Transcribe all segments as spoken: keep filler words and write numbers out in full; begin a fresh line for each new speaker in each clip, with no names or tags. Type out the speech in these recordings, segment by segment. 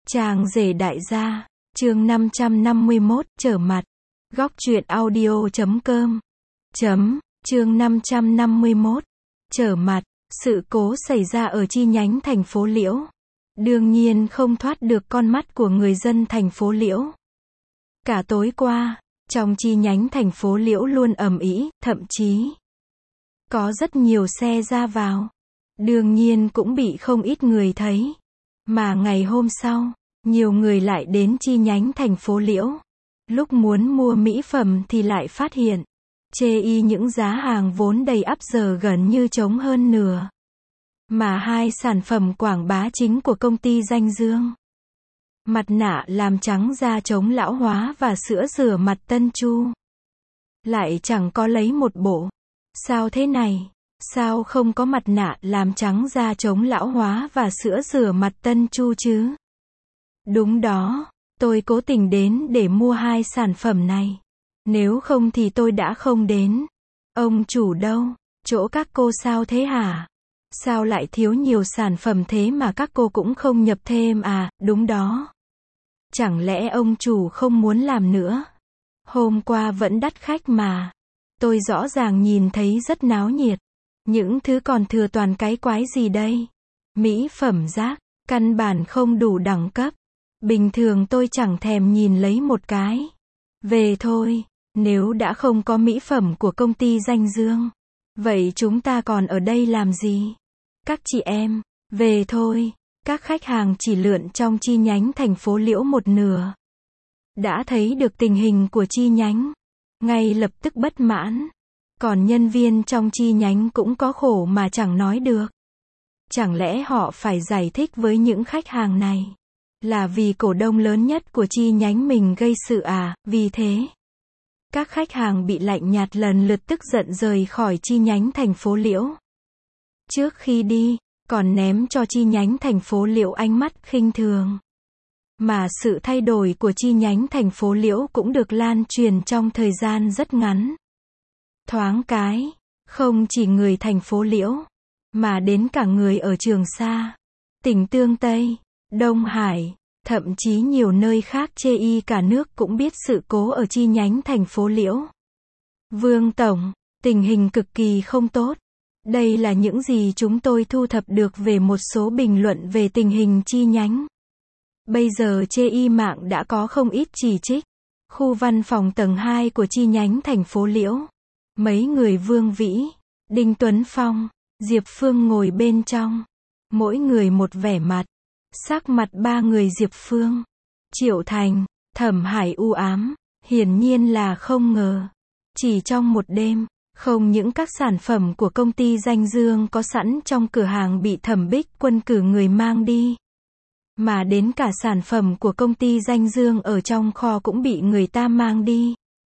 Chàng rể đại gia, chương năm trăm năm mươi mốt, trở mặt. Góc truyện audio chấm com. Chấm, chương năm trăm năm mươi mốt, trở mặt. Sự cố xảy ra ở chi nhánh thành phố Liễu. Đương nhiên không thoát được con mắt của người dân thành phố Liễu. Cả tối qua, trong chi nhánh thành phố Liễu luôn ầm ĩ, thậm chí có rất nhiều xe ra vào. Đương nhiên cũng bị không ít người thấy. Mà ngày hôm sau, nhiều người lại đến chi nhánh thành phố Liễu. Lúc muốn mua mỹ phẩm thì lại phát hiện, chê y những giá hàng vốn đầy ắp giờ gần như trống hơn nửa. Mà hai sản phẩm quảng bá chính của công ty danh dương, mặt nạ làm trắng da chống lão hóa và sữa rửa mặt Tân Chu, lại chẳng có lấy một bộ. Sao thế này? Sao không có mặt nạ làm trắng da chống lão hóa và sữa rửa mặt Tân Chu chứ? Đúng đó, tôi cố tình đến để mua hai sản phẩm này. Nếu không thì tôi đã không đến. Ông chủ đâu? Chỗ các cô sao thế hả? Sao lại thiếu nhiều sản phẩm thế mà các cô cũng không nhập thêm à? Đúng đó. Chẳng lẽ ông chủ không muốn làm nữa? Hôm qua vẫn đắt khách mà. Tôi rõ ràng nhìn thấy rất náo nhiệt. Những thứ còn thừa toàn cái quái gì đây? Mỹ phẩm rác, căn bản không đủ đẳng cấp. Bình thường tôi chẳng thèm nhìn lấy một cái. Về thôi, nếu đã không có mỹ phẩm của công ty danh dương, vậy chúng ta còn ở đây làm gì? Các chị em, về thôi. Các khách hàng chỉ lượn trong chi nhánh thành phố Liễu một nửa. Đã thấy được tình hình của chi nhánh, ngay lập tức bất mãn. Còn nhân viên trong chi nhánh cũng có khổ mà chẳng nói được. Chẳng lẽ họ phải giải thích với những khách hàng này là vì cổ đông lớn nhất của chi nhánh mình gây sự à? Vì thế, các khách hàng bị lạnh nhạt lần lượt tức giận rời khỏi chi nhánh thành phố Liễu. Trước khi đi, còn ném cho chi nhánh thành phố Liễu ánh mắt khinh thường. Mà sự thay đổi của chi nhánh thành phố Liễu cũng được lan truyền trong thời gian rất ngắn. Thoáng cái, không chỉ người thành phố Liễu, mà đến cả người ở Trường Sa, tỉnh Tương Tây, Đông Hải, thậm chí nhiều nơi khác chê y cả nước cũng biết sự cố ở chi nhánh thành phố Liễu. Vương Tổng, tình hình cực kỳ không tốt. Đây là những gì chúng tôi thu thập được về một số bình luận về tình hình chi nhánh. Bây giờ chê y mạng đã có không ít chỉ trích. Khu văn phòng tầng hai của chi nhánh thành phố Liễu. Mấy người Vương Vĩ, Đinh Tuấn Phong, Diệp Phương ngồi bên trong. Mỗi người một vẻ mặt. Sắc mặt ba người Diệp Phương, Triệu Thành, Thẩm Hải u ám. Hiển nhiên là không ngờ. Chỉ trong một đêm, không những các sản phẩm của công ty danh dương có sẵn trong cửa hàng bị Thẩm Bích Quân cử người mang đi, mà đến cả sản phẩm của công ty danh dương ở trong kho cũng bị người ta mang đi.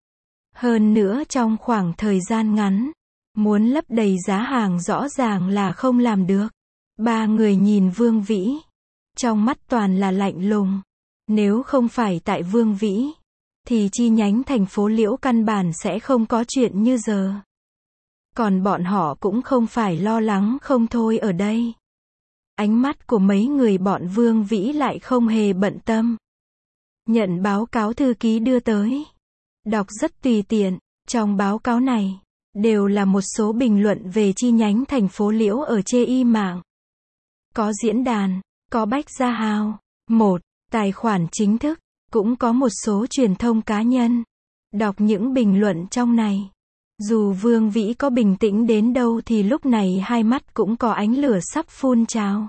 Hơn nữa trong khoảng thời gian ngắn, muốn lấp đầy giá hàng rõ ràng là không làm được. Ba người nhìn Vương Vĩ, trong mắt toàn là lạnh lùng. Nếu không phải tại Vương Vĩ, thì chi nhánh thành phố Liễu căn bản sẽ không có chuyện như giờ. Còn bọn họ cũng không phải lo lắng không thôi ở đây. Ánh mắt của mấy người bọn Vương Vĩ lại không hề bận tâm. Nhận báo cáo thư ký đưa tới. Đọc rất tùy tiện. Trong báo cáo này, đều là một số bình luận về chi nhánh thành phố Liễu ở chê y mạng. Có diễn đàn, có bách gia hào, một tài khoản chính thức, cũng có một số truyền thông cá nhân. Đọc những bình luận trong này, dù Vương Vĩ có bình tĩnh đến đâu thì lúc này hai mắt cũng có ánh lửa sắp phun trào.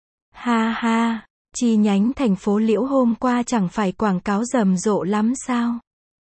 Ha ha, chi nhánh thành phố Liễu hôm qua chẳng phải quảng cáo rầm rộ lắm sao?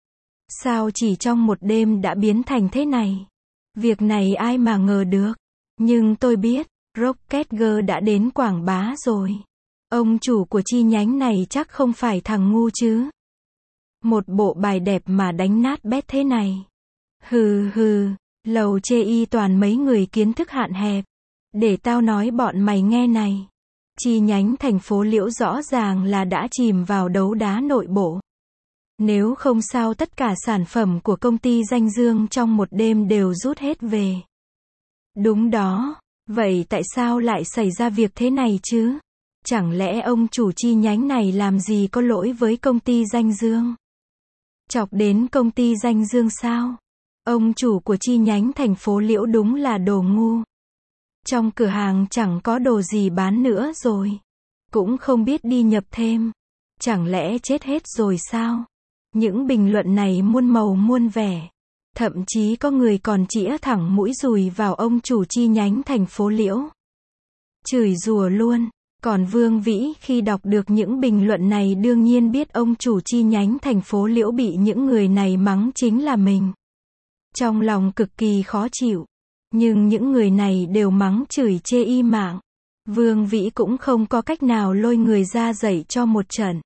Sao chỉ trong một đêm đã biến thành thế này? Việc này ai mà ngờ được. Nhưng tôi biết, Rocket Girl đã đến quảng bá rồi. Ông chủ của chi nhánh này chắc không phải thằng ngu chứ. Một bộ bài đẹp mà đánh nát bét thế này. Hừ hừ, lầu chê y toàn mấy người kiến thức hạn hẹp. Để tao nói bọn mày nghe này. Chi nhánh thành phố Liễu rõ ràng là đã chìm vào đấu đá nội bộ. Nếu không sao tất cả sản phẩm của công ty danh dương trong một đêm đều rút hết về. Đúng đó, vậy tại sao lại xảy ra việc thế này chứ? Chẳng lẽ ông chủ chi nhánh này làm gì có lỗi với công ty Danh Dương? Chọc đến công ty Danh Dương sao? Ông chủ của chi nhánh thành phố Liễu đúng là đồ ngu. Trong cửa hàng chẳng có đồ gì bán nữa rồi. Cũng không biết đi nhập thêm. Chẳng lẽ chết hết rồi sao? Những bình luận này muôn màu muôn vẻ. Thậm chí có người còn chĩa thẳng mũi dùi vào ông chủ chi nhánh thành phố Liễu. Chửi rủa luôn. Còn Vương Vĩ khi đọc được những bình luận này đương nhiên biết ông chủ chi nhánh thành phố Liễu bị những người này mắng chính là mình. Trong lòng cực kỳ khó chịu. Nhưng những người này đều mắng chửi chê y mạng. Vương Vĩ cũng không có cách nào lôi người ra dạy cho một trận.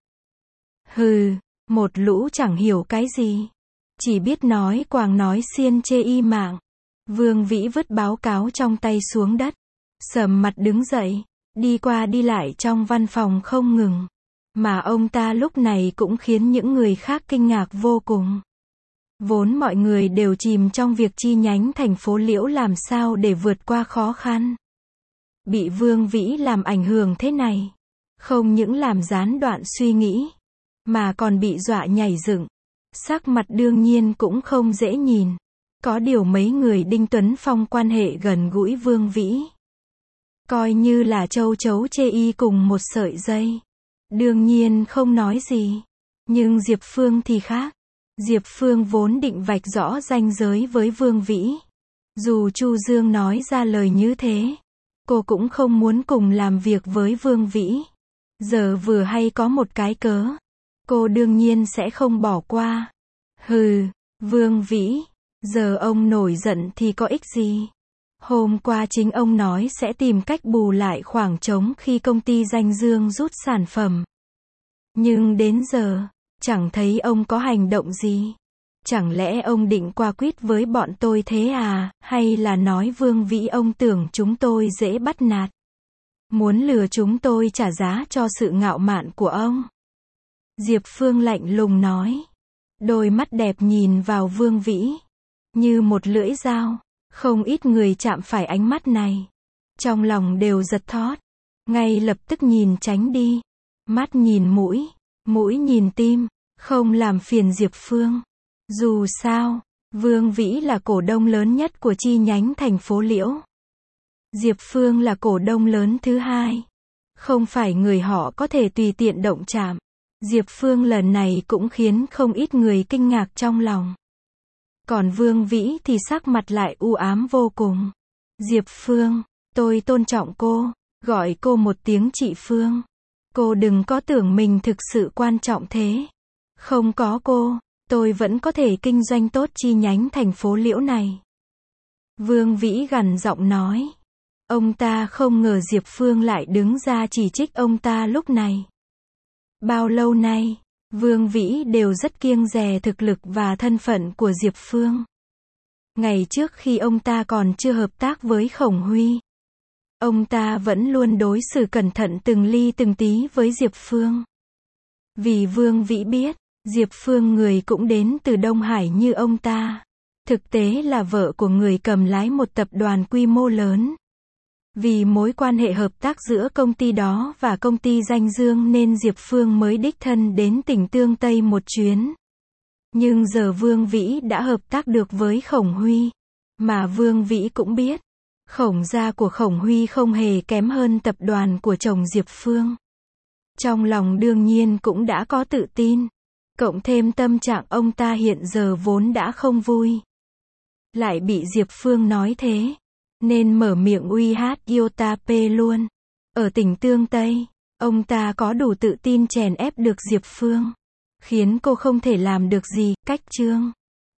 Hừ, một lũ chẳng hiểu cái gì. Chỉ biết nói quàng nói xiên chê y mạng. Vương Vĩ vứt báo cáo trong tay xuống đất. Sầm mặt đứng dậy. Đi qua đi lại trong văn phòng không ngừng. Mà ông ta lúc này cũng khiến những người khác kinh ngạc vô cùng. Vốn mọi người đều chìm trong việc chi nhánh thành phố Liễu làm sao để vượt qua khó khăn. Bị Vương Vĩ làm ảnh hưởng thế này. Không những làm gián đoạn suy nghĩ. Mà còn bị dọa nhảy dựng. Sắc mặt đương nhiên cũng không dễ nhìn. Có điều mấy người Đinh Tuấn Phong quan hệ gần gũi Vương Vĩ. Coi như là châu chấu chê y cùng một sợi dây. Đương nhiên không nói gì. Nhưng Diệp Phương thì khác. Diệp Phương vốn định vạch rõ ranh giới với Vương Vĩ. Dù Chu Dương nói ra lời như thế. Cô cũng không muốn cùng làm việc với Vương Vĩ. Giờ vừa hay có một cái cớ. Cô đương nhiên sẽ không bỏ qua. Hừ, Vương Vĩ. Giờ ông nổi giận thì có ích gì? Hôm qua chính ông nói sẽ tìm cách bù lại khoảng trống khi công ty Danh Dương rút sản phẩm. Nhưng đến giờ, chẳng thấy ông có hành động gì. Chẳng lẽ ông định qua quýt với bọn tôi thế à, hay là nói Vương Vĩ ông tưởng chúng tôi dễ bắt nạt? Muốn lừa chúng tôi trả giá cho sự ngạo mạn của ông? Diệp Phương lạnh lùng nói. Đôi mắt đẹp nhìn vào Vương Vĩ. Như một lưỡi dao. Không ít người chạm phải ánh mắt này. Trong lòng đều giật thót. Ngay lập tức nhìn tránh đi. Mắt nhìn mũi. Mũi nhìn tim. Không làm phiền Diệp Phương. Dù sao, Vương Vĩ là cổ đông lớn nhất của chi nhánh thành phố Liễu. Diệp Phương là cổ đông lớn thứ hai. Không phải người họ có thể tùy tiện động chạm. Diệp Phương lần này cũng khiến không ít người kinh ngạc trong lòng. Còn Vương Vĩ thì sắc mặt lại u ám vô cùng. Diệp Phương, tôi tôn trọng cô, gọi cô một tiếng chị Phương. Cô đừng có tưởng mình thực sự quan trọng thế. Không có cô, tôi vẫn có thể kinh doanh tốt chi nhánh thành phố Liễu này. Vương Vĩ gằn giọng nói. Ông ta không ngờ Diệp Phương lại đứng ra chỉ trích ông ta lúc này. Bao lâu nay, Vương Vĩ đều rất kiêng dè thực lực và thân phận của Diệp Phương. Ngày trước khi ông ta còn chưa hợp tác với Khổng Huy, ông ta vẫn luôn đối xử cẩn thận từng ly từng tí với Diệp Phương. Vì Vương Vĩ biết, Diệp Phương người cũng đến từ Đông Hải như ông ta. Thực tế là vợ của người cầm lái một tập đoàn quy mô lớn. Vì mối quan hệ hợp tác giữa công ty đó và công ty Danh Dương nên Diệp Phương mới đích thân đến tỉnh Tương Tây một chuyến. Nhưng giờ Vương Vĩ đã hợp tác được với Khổng Huy. Mà Vương Vĩ cũng biết, Khổng gia của Khổng Huy không hề kém hơn tập đoàn của chồng Diệp Phương. Trong lòng đương nhiên cũng đã có tự tin. Cộng thêm tâm trạng ông ta hiện giờ vốn đã không vui. Lại bị Diệp Phương nói thế. Nên mở miệng uy hát Iota P luôn. Ở tỉnh Tương Tây, ông ta có đủ tự tin chèn ép được Diệp Phương. Khiến cô không thể làm được gì, cách chương.